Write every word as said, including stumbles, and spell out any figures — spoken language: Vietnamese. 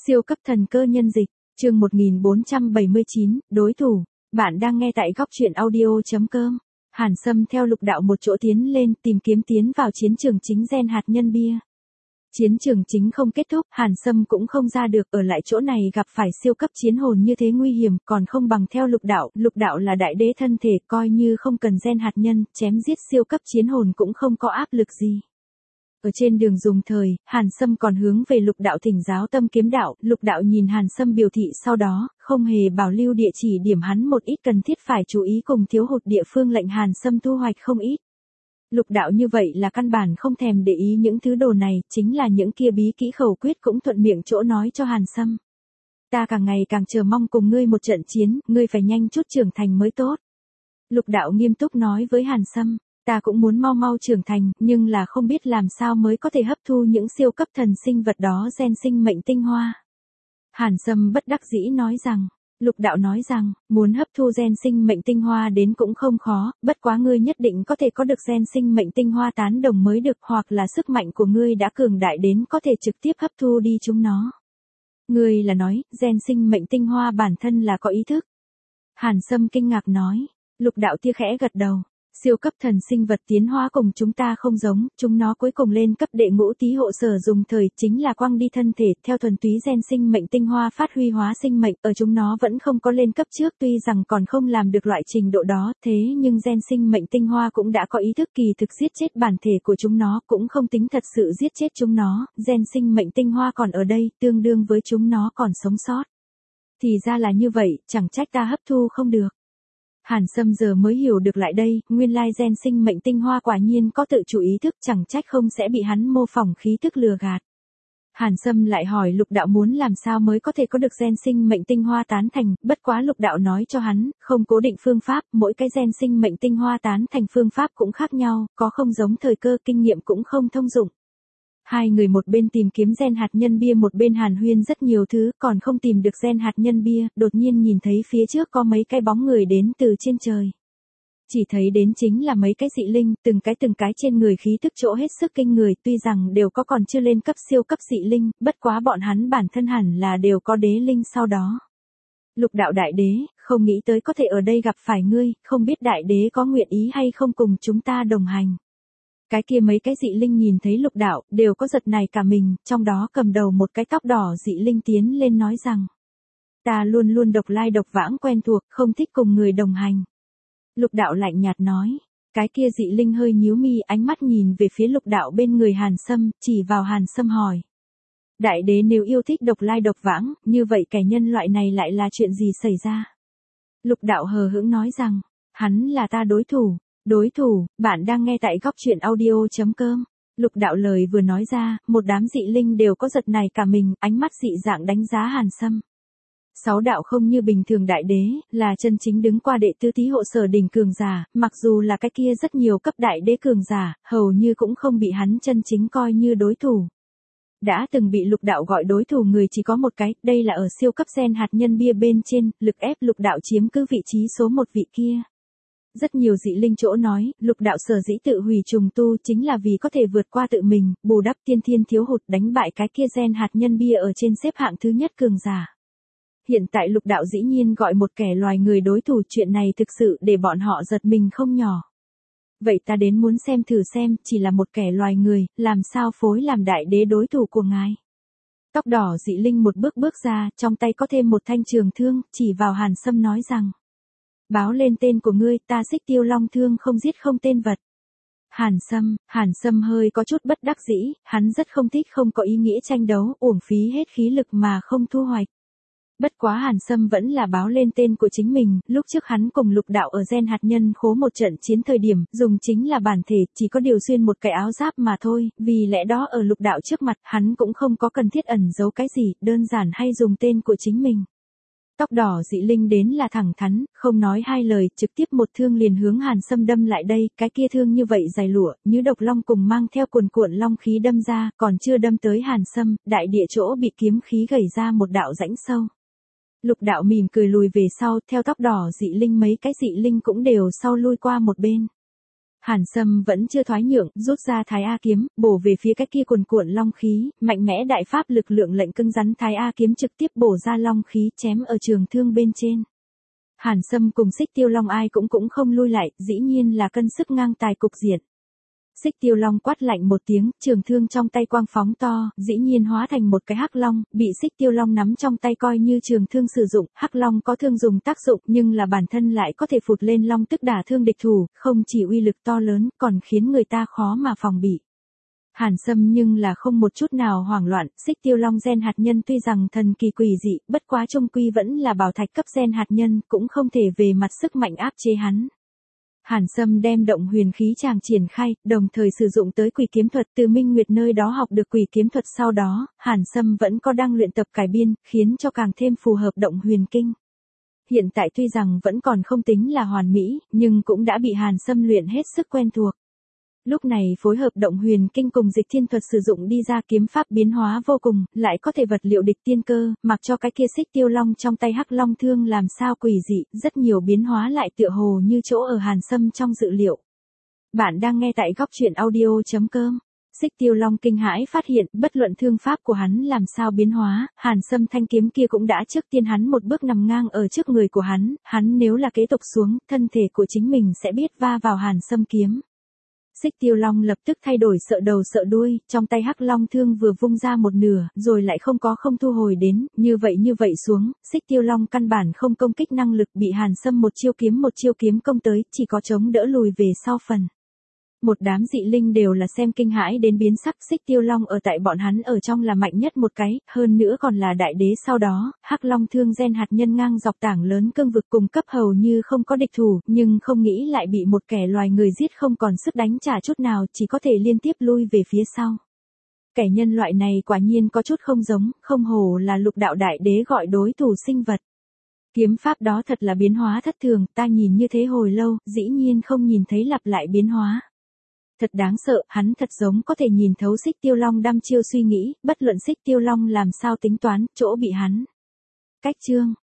Siêu cấp thần cơ nhân dịch, chương một nghìn bốn trăm bảy mươi chín, đối thủ. Bạn đang nghe tại góc truyện audio.com. Hàn Sâm theo Lục Đạo một chỗ tiến lên tìm kiếm tiến vào chiến trường chính gen hạt nhân bia. Chiến trường chính không kết thúc, Hàn Sâm cũng không ra được, ở lại chỗ này gặp phải siêu cấp chiến hồn như thế nguy hiểm, còn không bằng theo Lục Đạo. Lục Đạo là đại đế thân thể, coi như không cần gen hạt nhân, chém giết siêu cấp chiến hồn cũng không có áp lực gì. Ở trên đường dùng thời, Hàn Sâm còn hướng về Lục Đạo thỉnh giáo tâm kiếm đạo. Lục Đạo nhìn Hàn Sâm biểu thị sau đó, không hề bảo lưu địa chỉ điểm hắn một ít cần thiết phải chú ý cùng thiếu hụt địa phương, lệnh Hàn Sâm thu hoạch không ít. Lục Đạo như vậy là căn bản không thèm để ý những thứ đồ này, chính là những kia bí kỹ khẩu quyết cũng thuận miệng chỗ nói cho Hàn Sâm. Ta càng ngày càng chờ mong cùng ngươi một trận chiến, ngươi phải nhanh chút trưởng thành mới tốt. Lục Đạo nghiêm túc nói với Hàn Sâm. Ta cũng muốn mau mau trưởng thành, nhưng là không biết làm sao mới có thể hấp thu những siêu cấp thần sinh vật đó gen sinh mệnh tinh hoa. Hàn Sâm bất đắc dĩ nói rằng, Lục Đạo nói rằng, muốn hấp thu gen sinh mệnh tinh hoa đến cũng không khó, bất quá ngươi nhất định có thể có được gen sinh mệnh tinh hoa tán đồng mới được, hoặc là sức mạnh của ngươi đã cường đại đến có thể trực tiếp hấp thu đi chúng nó. Ngươi là nói, gen sinh mệnh tinh hoa bản thân là có ý thức. Hàn Sâm kinh ngạc nói, Lục Đạo tia khẽ gật đầu. Siêu cấp thần sinh vật tiến hóa cùng chúng ta không giống, chúng nó cuối cùng lên cấp đệ ngũ tí hộ sở dùng thời, chính là quăng đi thân thể, theo thuần túy gen sinh mệnh tinh hoa phát huy hóa sinh mệnh, ở chúng nó vẫn không có lên cấp trước, tuy rằng còn không làm được loại trình độ đó, thế nhưng gen sinh mệnh tinh hoa cũng đã có ý thức, kỳ thực giết chết bản thể của chúng nó, cũng không tính thật sự giết chết chúng nó, gen sinh mệnh tinh hoa còn ở đây, tương đương với chúng nó còn sống sót. Thì ra là như vậy, chẳng trách ta hấp thu không được. Hàn Sâm giờ mới hiểu được lại đây, nguyên lai gen sinh mệnh tinh hoa quả nhiên có tự chủ ý thức, chẳng trách không sẽ bị hắn mô phỏng khí thức lừa gạt. Hàn Sâm lại hỏi Lục Đạo muốn làm sao mới có thể có được gen sinh mệnh tinh hoa tán thành, bất quá Lục Đạo nói cho hắn, không cố định phương pháp, mỗi cái gen sinh mệnh tinh hoa tán thành phương pháp cũng khác nhau, có không giống thời cơ, kinh nghiệm cũng không thông dụng. Hai người một bên tìm kiếm gen hạt nhân bia, một bên hàn huyên rất nhiều thứ, còn không tìm được gen hạt nhân bia, đột nhiên nhìn thấy phía trước có mấy cái bóng người đến từ trên trời. Chỉ thấy đến chính là mấy cái dị linh, từng cái từng cái trên người khí thức chỗ hết sức kinh người, tuy rằng đều có còn chưa lên cấp siêu cấp dị linh, bất quá bọn hắn bản thân hẳn là đều có đế linh sau đó. Lục Đạo đại đế, không nghĩ tới có thể ở đây gặp phải ngươi, không biết đại đế có nguyện ý hay không cùng chúng ta đồng hành. Cái kia mấy cái dị linh nhìn thấy Lục Đạo, đều có giật này cả mình, trong đó cầm đầu một cái tóc đỏ dị linh tiến lên nói rằng, ta luôn luôn độc lai độc vãng quen thuộc, không thích cùng người đồng hành. Lục Đạo lạnh nhạt nói, cái kia dị linh hơi nhíu mi, ánh mắt nhìn về phía Lục Đạo bên người Hàn Sâm, chỉ vào Hàn Sâm hỏi. Đại đế nếu yêu thích độc lai độc vãng, như vậy kẻ nhân loại này lại là chuyện gì xảy ra? Lục Đạo hờ hững nói rằng, hắn là ta đối thủ. Đối thủ, bạn đang nghe tại góc truyện audio.com. Lục Đạo lời vừa nói ra, một đám dị linh đều có giật này cả mình, ánh mắt dị dạng đánh giá Hàn Sâm. Sáu đạo không như bình thường đại đế, là chân chính đứng qua đệ tứ tí hộ sở đỉnh cường giả, mặc dù là cái kia rất nhiều cấp đại đế cường giả, hầu như cũng không bị hắn chân chính coi như đối thủ. Đã từng bị Lục Đạo gọi đối thủ người chỉ có một cái, đây là ở siêu cấp gen hạt nhân bia bên trên, lực ép Lục Đạo chiếm cứ vị trí số một vị kia. Rất nhiều dị linh chỗ nói, Lục Đạo sở dĩ tự hủy trùng tu chính là vì có thể vượt qua tự mình, bù đắp tiên thiên thiếu hụt, đánh bại cái kia gen hạt nhân bia ở trên xếp hạng thứ nhất cường giả. Hiện tại Lục Đạo dĩ nhiên gọi một kẻ loài người đối thủ, chuyện này thực sự để bọn họ giật mình không nhỏ. Vậy ta đến muốn xem thử xem, chỉ là một kẻ loài người, làm sao phối làm đại đế đối thủ của ngài. Tóc đỏ dị linh một bước bước ra, trong tay có thêm một thanh trường thương, chỉ vào Hàn Sâm nói rằng. Báo lên tên của ngươi, ta Xích Tiêu Long Thương không giết không tên vật. Hàn Sâm, Hàn Sâm hơi có chút bất đắc dĩ, hắn rất không thích không có ý nghĩa tranh đấu, uổng phí hết khí lực mà không thu hoạch. Bất quá Hàn Sâm vẫn là báo lên tên của chính mình, lúc trước hắn cùng Lục Đạo ở gen hạt nhân khố một trận chiến thời điểm, dùng chính là bản thể, chỉ có điều xuyên một cái áo giáp mà thôi, vì lẽ đó ở Lục Đạo trước mặt, hắn cũng không có cần thiết ẩn giấu cái gì, đơn giản hay dùng tên của chính mình. Tóc đỏ dị linh đến là thẳng thắn, không nói hai lời, trực tiếp một thương liền hướng Hàn Sâm đâm lại đây, cái kia thương như vậy dài lụa, như độc long cùng mang theo cuồn cuộn long khí đâm ra, còn chưa đâm tới Hàn Sâm, đại địa chỗ bị kiếm khí gầy ra một đạo rãnh sâu. Lục Đạo mỉm cười lùi về sau, theo tóc đỏ dị linh mấy cái dị linh cũng đều sau lui qua một bên. Hàn Sâm vẫn chưa thoái nhượng, rút ra Thái A kiếm, bổ về phía cái kia cuồn cuộn long khí, mạnh mẽ đại pháp lực lượng lệnh cứng rắn Thái A kiếm trực tiếp bổ ra long khí chém ở trường thương bên trên. Hàn Sâm cùng Xích Tiêu Long ai cũng cũng không lui lại, dĩ nhiên là cân sức ngang tài cục diện. Xích Tiêu Long quát lạnh một tiếng, trường thương trong tay quang phóng to, dĩ nhiên hóa thành một cái hắc long, bị Xích Tiêu Long nắm trong tay coi như trường thương sử dụng, hắc long có thương dùng tác dụng nhưng là bản thân lại có thể phụt lên long tức đả thương địch thủ, không chỉ uy lực to lớn, còn khiến người ta khó mà phòng bị. Hàn Sâm nhưng là không một chút nào hoảng loạn, Xích Tiêu Long gen hạt nhân tuy rằng thần kỳ quỷ dị, bất quá trung quy vẫn là bảo thạch cấp gen hạt nhân, cũng không thể về mặt sức mạnh áp chế hắn. Hàn Sâm đem động huyền khí tràng triển khai, đồng thời sử dụng tới quỷ kiếm thuật, từ Minh Nguyệt nơi đó học được quỷ kiếm thuật sau đó, Hàn Sâm vẫn có đang luyện tập cải biên, khiến cho càng thêm phù hợp động huyền kinh. Hiện tại tuy rằng vẫn còn không tính là hoàn mỹ, nhưng cũng đã bị Hàn Sâm luyện hết sức quen thuộc. Lúc này phối hợp động huyền kinh cùng dịch thiên thuật sử dụng đi ra kiếm pháp biến hóa vô cùng, lại có thể vật liệu địch tiên cơ, mặc cho cái kia Xích Tiêu Long trong tay hắc long thương làm sao quỷ dị, rất nhiều biến hóa lại tựa hồ như chỗ ở Hàn Sâm trong dự liệu. Bạn đang nghe tại góc truyện audio chấm com. Xích Tiêu Long kinh hãi phát hiện, bất luận thương pháp của hắn làm sao biến hóa, Hàn Sâm thanh kiếm kia cũng đã trước tiên hắn một bước nằm ngang ở trước người của hắn, hắn nếu là kế tục xuống, thân thể của chính mình sẽ biết va vào Hàn Sâm kiếm. Xích Tiêu Long lập tức thay đổi sợ đầu sợ đuôi, trong tay hắc long thương vừa vung ra một nửa, rồi lại không có không thu hồi đến, như vậy như vậy xuống, Xích Tiêu Long căn bản không công kích năng lực bị Hàn Sâm một chiêu kiếm một chiêu kiếm công tới, chỉ có chống đỡ lùi về sau phần. Một đám dị linh đều là xem kinh hãi đến biến sắc, Xích Tiêu Long ở tại bọn hắn ở trong là mạnh nhất một cái, hơn nữa còn là đại đế sau đó, hắc long thương gen hạt nhân ngang dọc tảng lớn cương vực cùng cấp hầu như không có địch thủ, nhưng không nghĩ lại bị một kẻ loài người giết không còn sức đánh trả chút nào, chỉ có thể liên tiếp lui về phía sau. Kẻ nhân loại này quả nhiên có chút không giống, không hổ là lục đạo đại đế gọi đối thủ sinh vật. Kiếm pháp đó thật là biến hóa thất thường, ta nhìn như thế hồi lâu, dĩ nhiên không nhìn thấy lặp lại biến hóa. Thật đáng sợ, hắn thật giống có thể nhìn thấu Xích Tiêu Long đăm chiêu suy nghĩ, bất luận Xích Tiêu Long làm sao tính toán, chỗ bị hắn. Cách chương